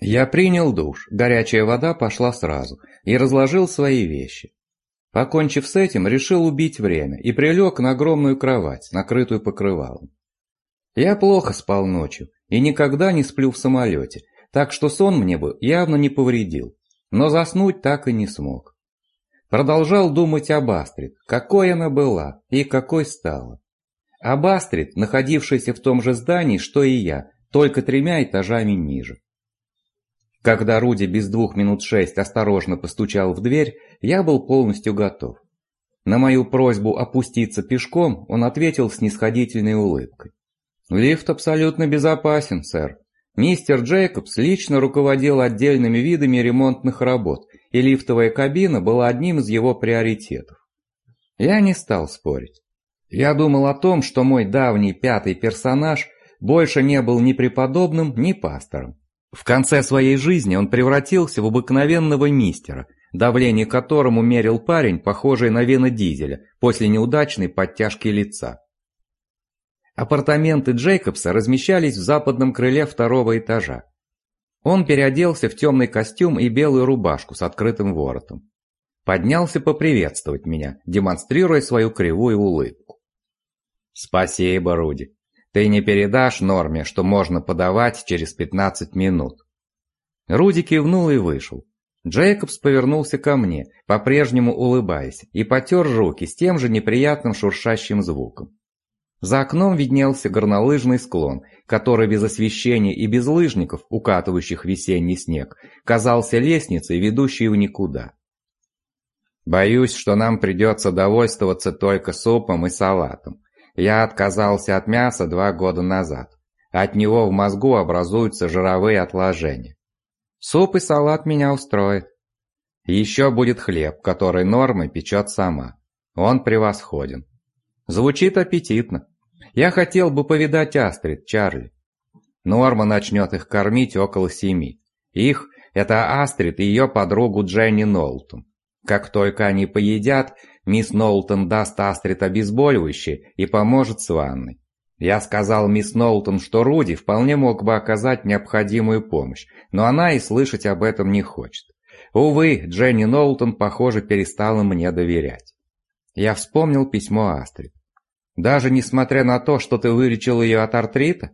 Я принял душ, горячая вода пошла сразу, и разложил свои вещи. Покончив с этим, решил убить время и прилег на огромную кровать, накрытую покрывалом. Я плохо спал ночью и никогда не сплю в самолете, так что сон мне бы явно не повредил, но заснуть так и не смог. Продолжал думать об Астрид, какой она была и какой стала. Об Астрид, находившейся в том же здании, что и я, только 3 этажами ниже. Когда Руди без 6 осторожно постучал в дверь, я был полностью готов. На мою просьбу опуститься пешком он ответил с снисходительной улыбкой. «Лифт абсолютно безопасен, сэр. Мистер Джейкобс лично руководил отдельными видами ремонтных работ, и лифтовая кабина была одним из его приоритетов». Я не стал спорить. Я думал о том, что мой давний 5-й персонаж больше не был ни преподобным, ни пастором. В конце своей жизни он превратился в обыкновенного мистера, давление которому мерил парень, похожий на Вина Дизеля, после неудачной подтяжки лица. Апартаменты Джейкобса размещались в западном крыле 2-го этажа. Он переоделся в темный костюм и белую рубашку с открытым воротом. Поднялся поприветствовать меня, демонстрируя свою кривую улыбку. «Спасибо, Руди. Ты не передашь Норме, что можно подавать через 15 минут». Руди кивнул и вышел. Джейкобс повернулся ко мне, по-прежнему улыбаясь, и потер руки с тем же неприятным шуршащим звуком. За окном виднелся горнолыжный склон, который без освещения и без лыжников, укатывающих весенний снег, казался лестницей, ведущей в никуда. «Боюсь, что нам придется довольствоваться только супом и салатом. Я отказался от мяса 2 года назад. От него в мозгу образуются жировые отложения. Суп и салат меня устроит. Еще будет хлеб, который Норма печет сама. Он превосходен. Звучит аппетитно. Я хотел бы повидать Астрид, Чарли. Норма начнет их кормить около 7. Их – это Астрид и ее подругу Дженни Нолтон. Как только они поедят, мисс Нолтон даст Астрид обезболивающее и поможет с ванной. Я сказал мисс Нолтон, что Руди вполне мог бы оказать необходимую помощь, но она и слышать об этом не хочет. Увы, Дженни Нолтон, похоже, перестала мне доверять. Я вспомнил письмо Астрид. «Даже несмотря на то, что ты вылечил ее от артрита?»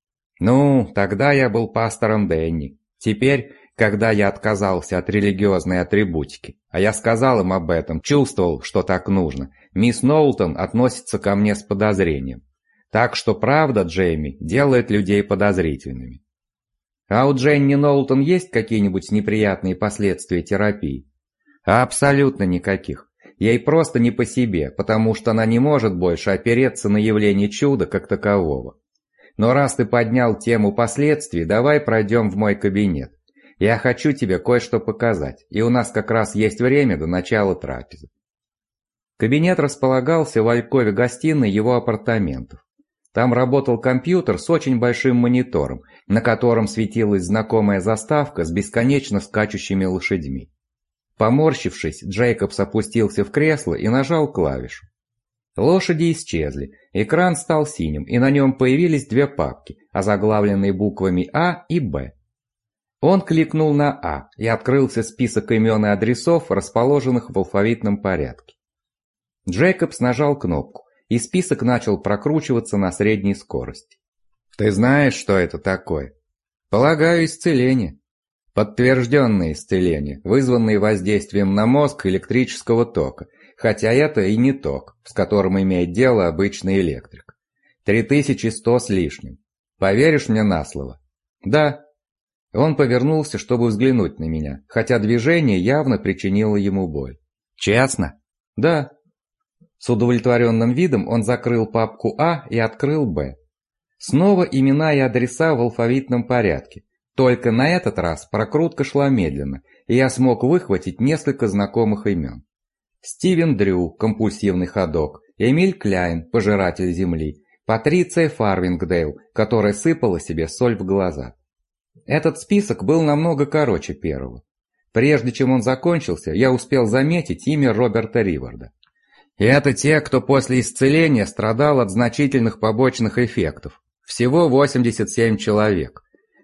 «Ну, тогда я был пастором Дэнни. Теперь, когда я отказался от религиозной атрибутики, а я сказал им об этом, чувствовал, что так нужно, мисс Нолтон относится ко мне с подозрением. Так что правда, Джейми, делает людей подозрительными». «А у Дженни Нолтон есть какие-нибудь неприятные последствия терапии?» «Абсолютно никаких. Ей просто не по себе, потому что она не может больше опереться на явление чуда как такового. Но раз ты поднял тему последствий, давай пройдем в мой кабинет. Я хочу тебе кое-что показать, и у нас как раз есть время до начала трапезы». Кабинет располагался в алькове гостиной его апартаментов. Там работал компьютер с очень большим монитором, на котором светилась знакомая заставка с бесконечно скачущими лошадьми. Поморщившись, Джейкобс опустился в кресло и нажал клавишу. Лошади исчезли, экран стал синим, и на нем появились 2 папки, озаглавленные буквами А и Б. Он кликнул на А, и открылся список имен и адресов, расположенных в алфавитном порядке. Джейкобс нажал кнопку, и список начал прокручиваться на средней скорости. «Ты знаешь, что это такое?» «Полагаю, исцеление». Подтвержденное исцеление, вызванное воздействием на мозг электрического тока, хотя это и не ток, с которым имеет дело обычный электрик. 3100 с лишним. Поверишь мне на слово? Да. Он повернулся, чтобы взглянуть на меня, хотя движение явно причинило ему боль. Честно? Да. С удовлетворенным видом он закрыл папку А и открыл Б. Снова имена и адреса в алфавитном порядке. Только на этот раз прокрутка шла медленно, и я смог выхватить несколько знакомых имен. Стивен Дрю, компульсивный ходок, Эмиль Кляйн, пожиратель земли, Патриция Фарвингдейл, которая сыпала себе соль в глаза. Этот список был намного короче первого. Прежде чем он закончился, я успел заметить имя Роберта Риварда. И это те, кто после исцеления страдал от значительных побочных эффектов. Всего 87 человек.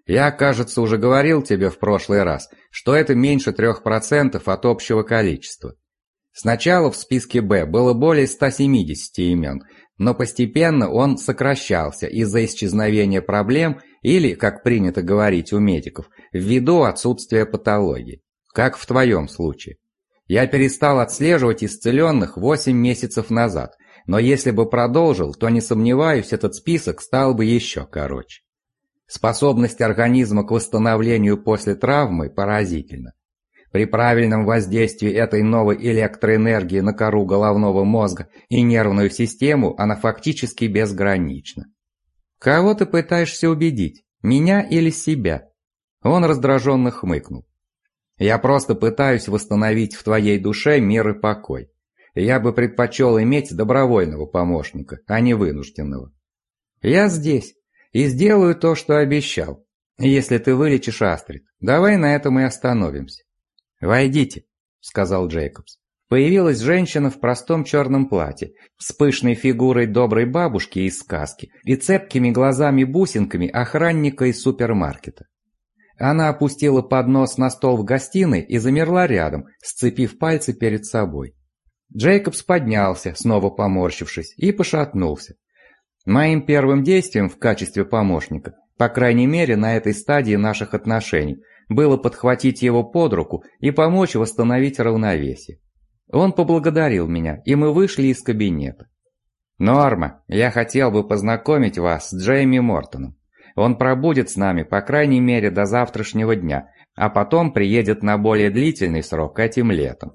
Я, кажется, уже говорил тебе в прошлый раз, что это меньше 3% от общего количества. Сначала в списке Б было более 170 имен, но постепенно он сокращался из-за исчезновения проблем или, как принято говорить у медиков, ввиду отсутствия патологии, как в твоем случае. Я перестал отслеживать исцеленных 8 месяцев назад, но если бы продолжил, то, не сомневаюсь, этот список стал бы еще короче. Способность организма к восстановлению после травмы поразительна. При правильном воздействии этой новой электроэнергии на кору головного мозга и нервную систему она фактически безгранична. Кого ты пытаешься убедить, меня или себя? Он раздраженно хмыкнул. Я просто пытаюсь восстановить в твоей душе мир и покой. Я бы предпочел иметь добровольного помощника, а не вынужденного. Я здесь и сделаю то, что обещал. Если ты вылечишь Астрид, давай на этом и остановимся. «Войдите», — сказал Джейкобс. Появилась женщина в простом черном платье, с пышной фигурой доброй бабушки из сказки и цепкими глазами-бусинками охранника из супермаркета. Она опустила поднос на стол в гостиной и замерла рядом, сцепив пальцы перед собой. Джейкобс поднялся, снова поморщившись, и пошатнулся. Моим первым действием в качестве помощника, по крайней мере на этой стадии наших отношений, было подхватить его под руку и помочь восстановить равновесие. Он поблагодарил меня, и мы вышли из кабинета. «Норма, я хотел бы познакомить вас с Джейми Мортоном. Он пробудет с нами, по крайней мере, до завтрашнего дня, а потом приедет на более длительный срок этим летом».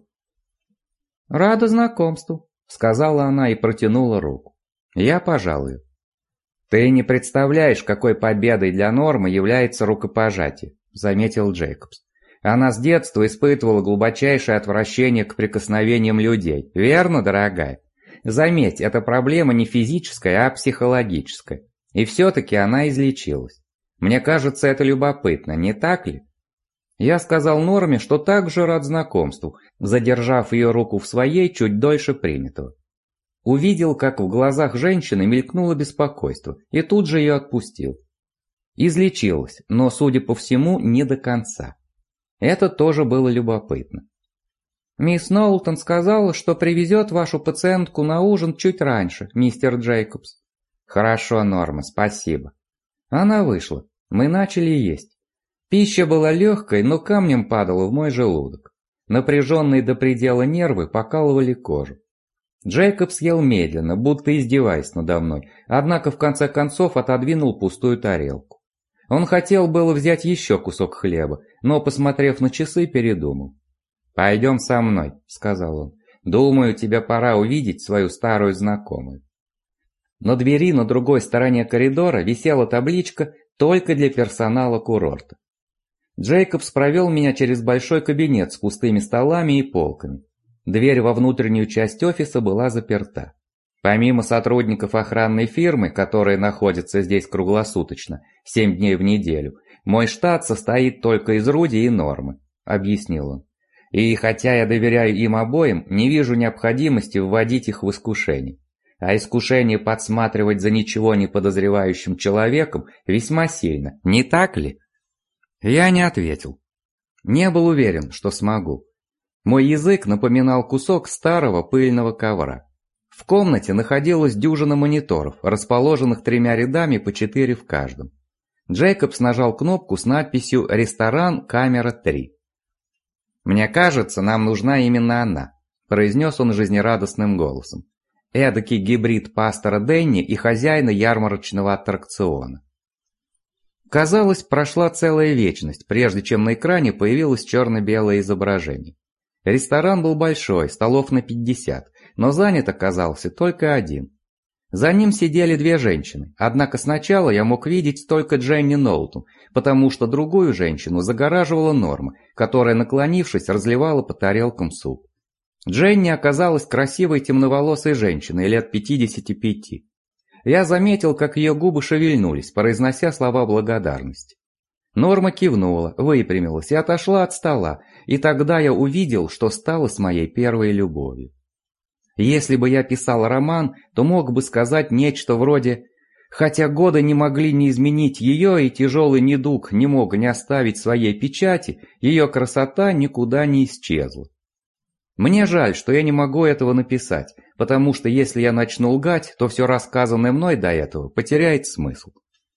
«Рада знакомству», — сказала она и протянула руку. Я пожал ее. «Ты не представляешь, какой победой для Нормы является рукопожатие», — заметил Джейкобс. «Она с детства испытывала глубочайшее отвращение к прикосновениям людей, верно, дорогая? Заметь, эта проблема не физическая, а психологическая. И все-таки она излечилась. Мне кажется, это любопытно, не так ли?» Я сказал Норме, что также рад знакомству, задержав ее руку в своей чуть дольше принятого. Увидел, как в глазах женщины мелькнуло беспокойство, и тут же ее отпустил. Излечилась, но, судя по всему, не до конца. Это тоже было любопытно. «Мисс Ноултон сказала, что привезет вашу пациентку на ужин чуть раньше, мистер Джейкобс». «Хорошо, Норма, спасибо». Она вышла. Мы начали есть. Пища была легкой, но камнем падала в мой желудок. Напряженные до предела нервы покалывали кожу. Джейкобс ел медленно, будто издеваясь надо мной, однако в конце концов отодвинул пустую тарелку. Он хотел было взять еще кусок хлеба, но, посмотрев на часы, передумал. «Пойдем со мной», — сказал он. «Думаю, тебе пора увидеть свою старую знакомую». На двери на другой стороне коридора висела табличка «Только для персонала курорта». Джейкобс провел меня через большой кабинет с пустыми столами и полками. Дверь во внутреннюю часть офиса была заперта. Помимо сотрудников охранной фирмы, которые находятся здесь круглосуточно, 7 дней в неделю, мой штат состоит только из Руди и Нормы, объяснил он. И хотя я доверяю им обоим, не вижу необходимости вводить их в искушение. А искушение подсматривать за ничего не подозревающим человеком весьма сильно, не так ли? Я не ответил. Не был уверен, что смогу. Мой язык напоминал кусок старого пыльного ковра. В комнате находилась дюжина мониторов, расположенных 3 рядами по 4 в каждом. Джейкобс нажал кнопку с надписью «Ресторан, камера 3». «Мне кажется, нам нужна именно она», – произнес он жизнерадостным голосом. Эдакий гибрид пастора Дэнни и хозяина ярмарочного аттракциона. Казалось, прошла целая вечность, прежде чем на экране появилось черно-белое изображение. Ресторан был большой, столов на 50, но занят оказался только один. За ним сидели 2 женщины, однако сначала я мог видеть только Дженни Ноултон, потому что другую женщину загораживала Норма, которая, наклонившись, разливала по тарелкам суп. Дженни оказалась красивой темноволосой женщиной лет 55. Я заметил, как ее губы шевельнулись, произнося слова благодарности. Норма кивнула, выпрямилась и отошла от стола, и тогда я увидел, что стало с моей первой любовью. Если бы я писал роман, то мог бы сказать нечто вроде Хотя годы не могли не изменить ее, и тяжелый недуг не мог не оставить своей печати, ее красота никуда не исчезла. Мне жаль, что я не могу этого написать, потому что если я начну лгать, то все рассказанное мной до этого потеряет смысл.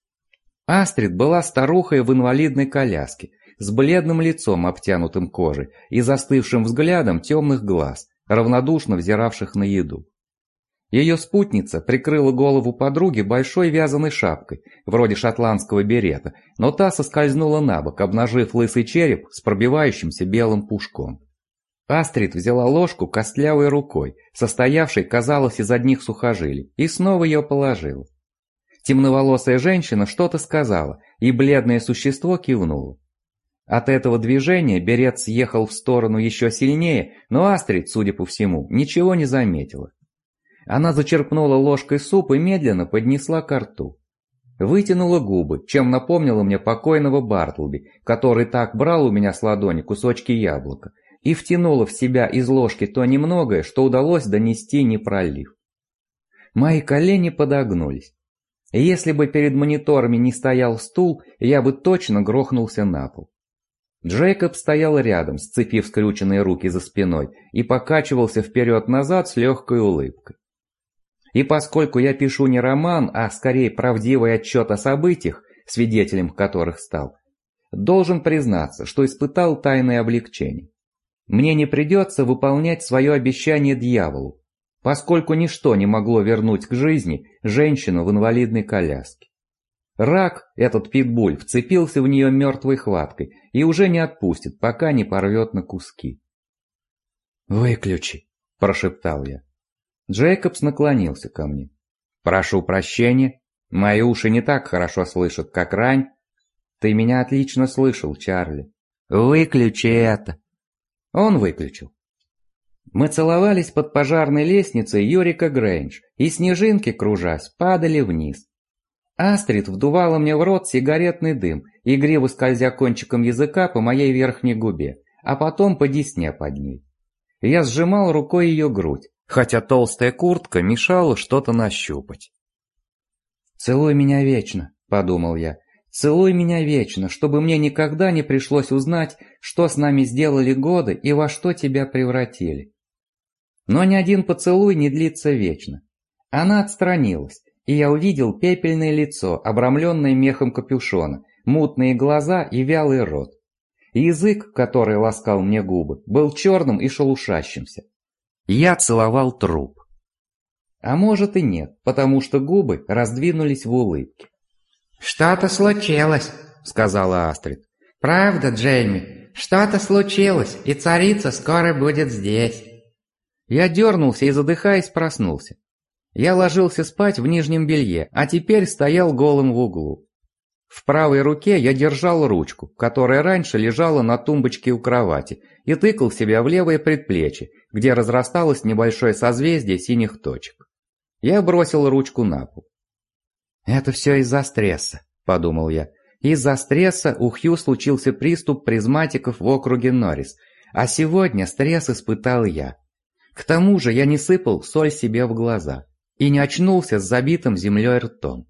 Астрид была старухой в инвалидной коляске, с бледным лицом, обтянутым кожей, и застывшим взглядом темных глаз, равнодушно взиравших на еду. Ее спутница прикрыла голову подруги большой вязаной шапкой, вроде шотландского берета, но та соскользнула на бок, обнажив лысый череп с пробивающимся белым пушком. Астрид взяла ложку костлявой рукой, состоявшей, казалось, из одних сухожилий, и снова ее положила. Темноволосая женщина что-то сказала, и бледное существо кивнуло. От этого движения берет съехал в сторону еще сильнее, но Астрид, судя по всему, ничего не заметила. Она зачерпнула ложкой суп и медленно поднесла ко рту. Вытянула губы, чем напомнила мне покойного Бартлби, который так брал у меня с ладони кусочки яблока, и втянула в себя из ложки то немногое, что удалось донести, не пролив. Мои колени подогнулись. Если бы перед мониторами не стоял стул, я бы точно грохнулся на пол. Джейкоб стоял рядом, сцепив скрюченные руки за спиной, и покачивался вперед-назад с легкой улыбкой. И поскольку я пишу не роман, а скорее правдивый отчет о событиях, свидетелем которых стал, должен признаться, что испытал тайное облегчение. Мне не придется выполнять свое обещание дьяволу, поскольку ничто не могло вернуть к жизни женщину в инвалидной коляске. Рак, этот питбуль, вцепился в нее мертвой хваткой и уже не отпустит, пока не порвет на куски. «Выключи», – прошептал я. Джейкобс наклонился ко мне. «Прошу прощения, мои уши не так хорошо слышат, как рань». «Ты меня отлично слышал, Чарли». «Выключи это». Он выключил. Мы целовались под пожарной лестницей Юрика Грэндж, и снежинки, кружась, падали вниз. Астрид вдувала мне в рот сигаретный дым, игриво скользя кончиком языка по моей верхней губе, а потом по десне под ней. Я сжимал рукой ее грудь, хотя толстая куртка мешала что-то нащупать. «Целуй меня вечно», — подумал я, — «целуй меня вечно, чтобы мне никогда не пришлось узнать, что с нами сделали годы и во что тебя превратили». Но ни один поцелуй не длится вечно. Она отстранилась, и я увидел пепельное лицо, обрамленное мехом капюшона, мутные глаза и вялый рот. Язык, который ласкал мне губы, был черным и шелушащимся. Я целовал труп. А может и нет, потому что губы раздвинулись в улыбке. «Что-то случилось», — сказала Астрид. «Правда, Джейми, что-то случилось, и царица скоро будет здесь». Я дернулся и, задыхаясь, проснулся. Я ложился спать в нижнем белье, а теперь стоял голым в углу. В правой руке я держал ручку, которая раньше лежала на тумбочке у кровати, и тыкал себя в левое предплечье, где разрасталось небольшое созвездие синих точек. Я бросил ручку на пол. «Это все из-за стресса», — подумал я. «Из-за стресса у Хью случился приступ призматиков в округе Норрис, а сегодня стресс испытал я. К тому же я не сыпал соль себе в глаза и не очнулся с забитым землей ртом.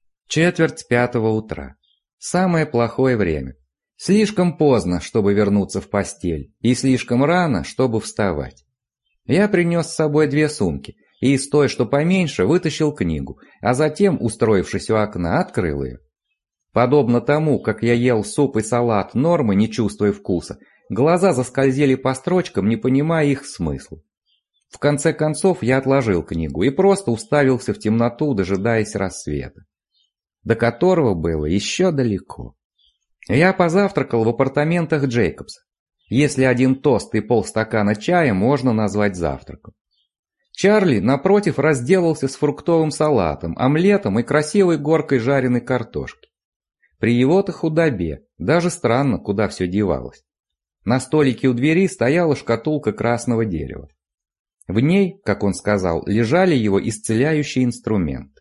4:45 утра. Самое плохое время. Слишком поздно, чтобы вернуться в постель, и слишком рано, чтобы вставать. Я принес с собой 2 сумки, и из той, что поменьше, вытащил книгу, а затем, устроившись у окна, открыл ее. Подобно тому, как я ел суп и салат Нормы, не чувствуя вкуса, глаза заскользили по строчкам, не понимая их смысла. В конце концов я отложил книгу и просто уставился в темноту, дожидаясь рассвета, до которого было еще далеко. Я позавтракал в апартаментах Джейкобса, если один тост и полстакана чая можно назвать завтраком. Чарли, напротив, разделался с фруктовым салатом, омлетом и красивой горкой жареной картошки. При его-то худобе, даже странно, куда все девалось. На столике у двери стояла шкатулка красного дерева. В ней, как он сказал, лежали его исцеляющие инструменты.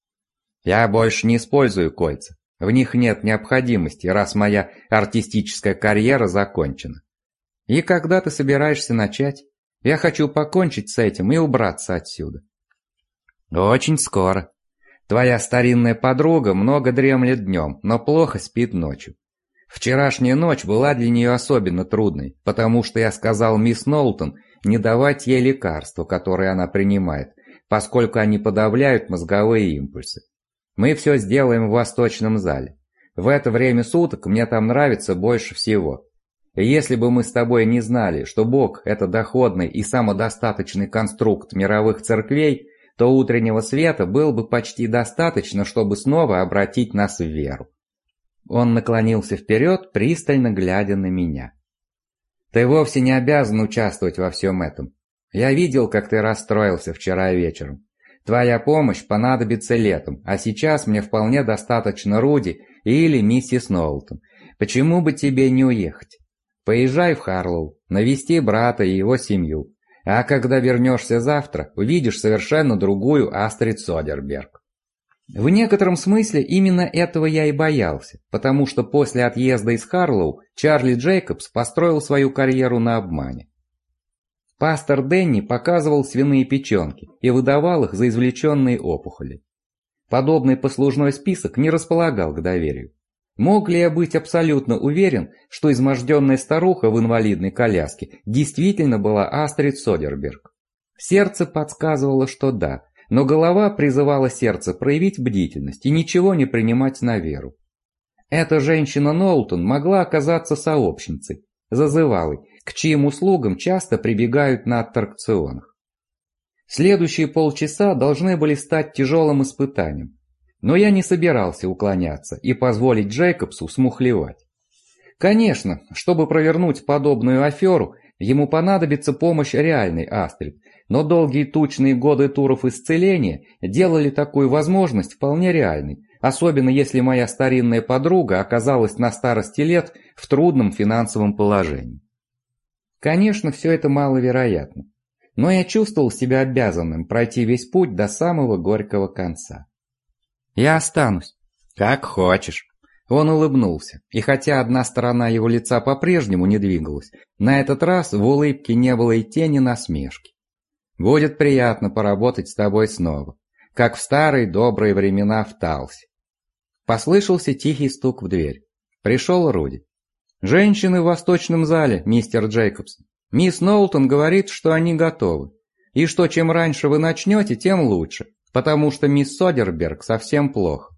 Я больше не использую кольца. В них нет необходимости, раз моя артистическая карьера закончена. И когда ты собираешься начать? Я хочу покончить с этим и убраться отсюда. Очень скоро. Твоя старинная подруга много дремлет днем, но плохо спит ночью. Вчерашняя ночь была для нее особенно трудной, потому что я сказал мисс Нолтон не давать ей лекарства, которые она принимает, поскольку они подавляют мозговые импульсы. Мы все сделаем в восточном зале. В это время суток мне там нравится больше всего. И если бы мы с тобой не знали, что Бог – это доходный и самодостаточный конструкт мировых церквей, то утреннего света было бы почти достаточно, чтобы снова обратить нас в веру. Он наклонился вперед, пристально глядя на меня. Ты вовсе не обязан участвовать во всем этом. Я видел, как ты расстроился вчера вечером. Твоя помощь понадобится летом, а сейчас мне вполне достаточно Руди или миссис Нолтон. Почему бы тебе не уехать? Поезжай в Харлоу, навести брата и его семью. А когда вернешься завтра, увидишь совершенно другую Астрид Содерберг. В некотором смысле именно этого я и боялся, потому что после отъезда из Харлоу Чарли Джейкобс построил свою карьеру на обмане. Пастор Денни показывал свиные печенки и выдавал их за извлеченные опухоли. Подобный послужной список не располагал к доверию. Мог ли я быть абсолютно уверен, что изможденная старуха в инвалидной коляске действительно была Астрид Содерберг? Сердце подсказывало, что да, но голова призывала сердце проявить бдительность и ничего не принимать на веру. Эта женщина Нолтон могла оказаться сообщницей, зазывалой, к чьим услугам часто прибегают на аттракционах. Следующие полчаса должны были стать тяжелым испытанием. Но я не собирался уклоняться и позволить Джейкобсу смухлевать. Конечно, чтобы провернуть подобную аферу, ему понадобится помощь реальной Астрид, но долгие тучные годы туров исцеления делали такую возможность вполне реальной, особенно если моя старинная подруга оказалась на старости лет в трудном финансовом положении. Конечно, все это маловероятно, но я чувствовал себя обязанным пройти весь путь до самого горького конца. «Я останусь». «Как хочешь». Он улыбнулся, и хотя одна сторона его лица по-прежнему не двигалась, на этот раз в улыбке не было и тени насмешки. «Будет приятно поработать с тобой снова, как в старые добрые времена в Талсе». Послышался тихий стук в дверь. Пришел Руди. «Женщины в восточном зале, мистер Джейкобс. Мисс Нолтон говорит, что они готовы, и что чем раньше вы начнете, тем лучше. Потому что мисс Содерберг совсем плохо».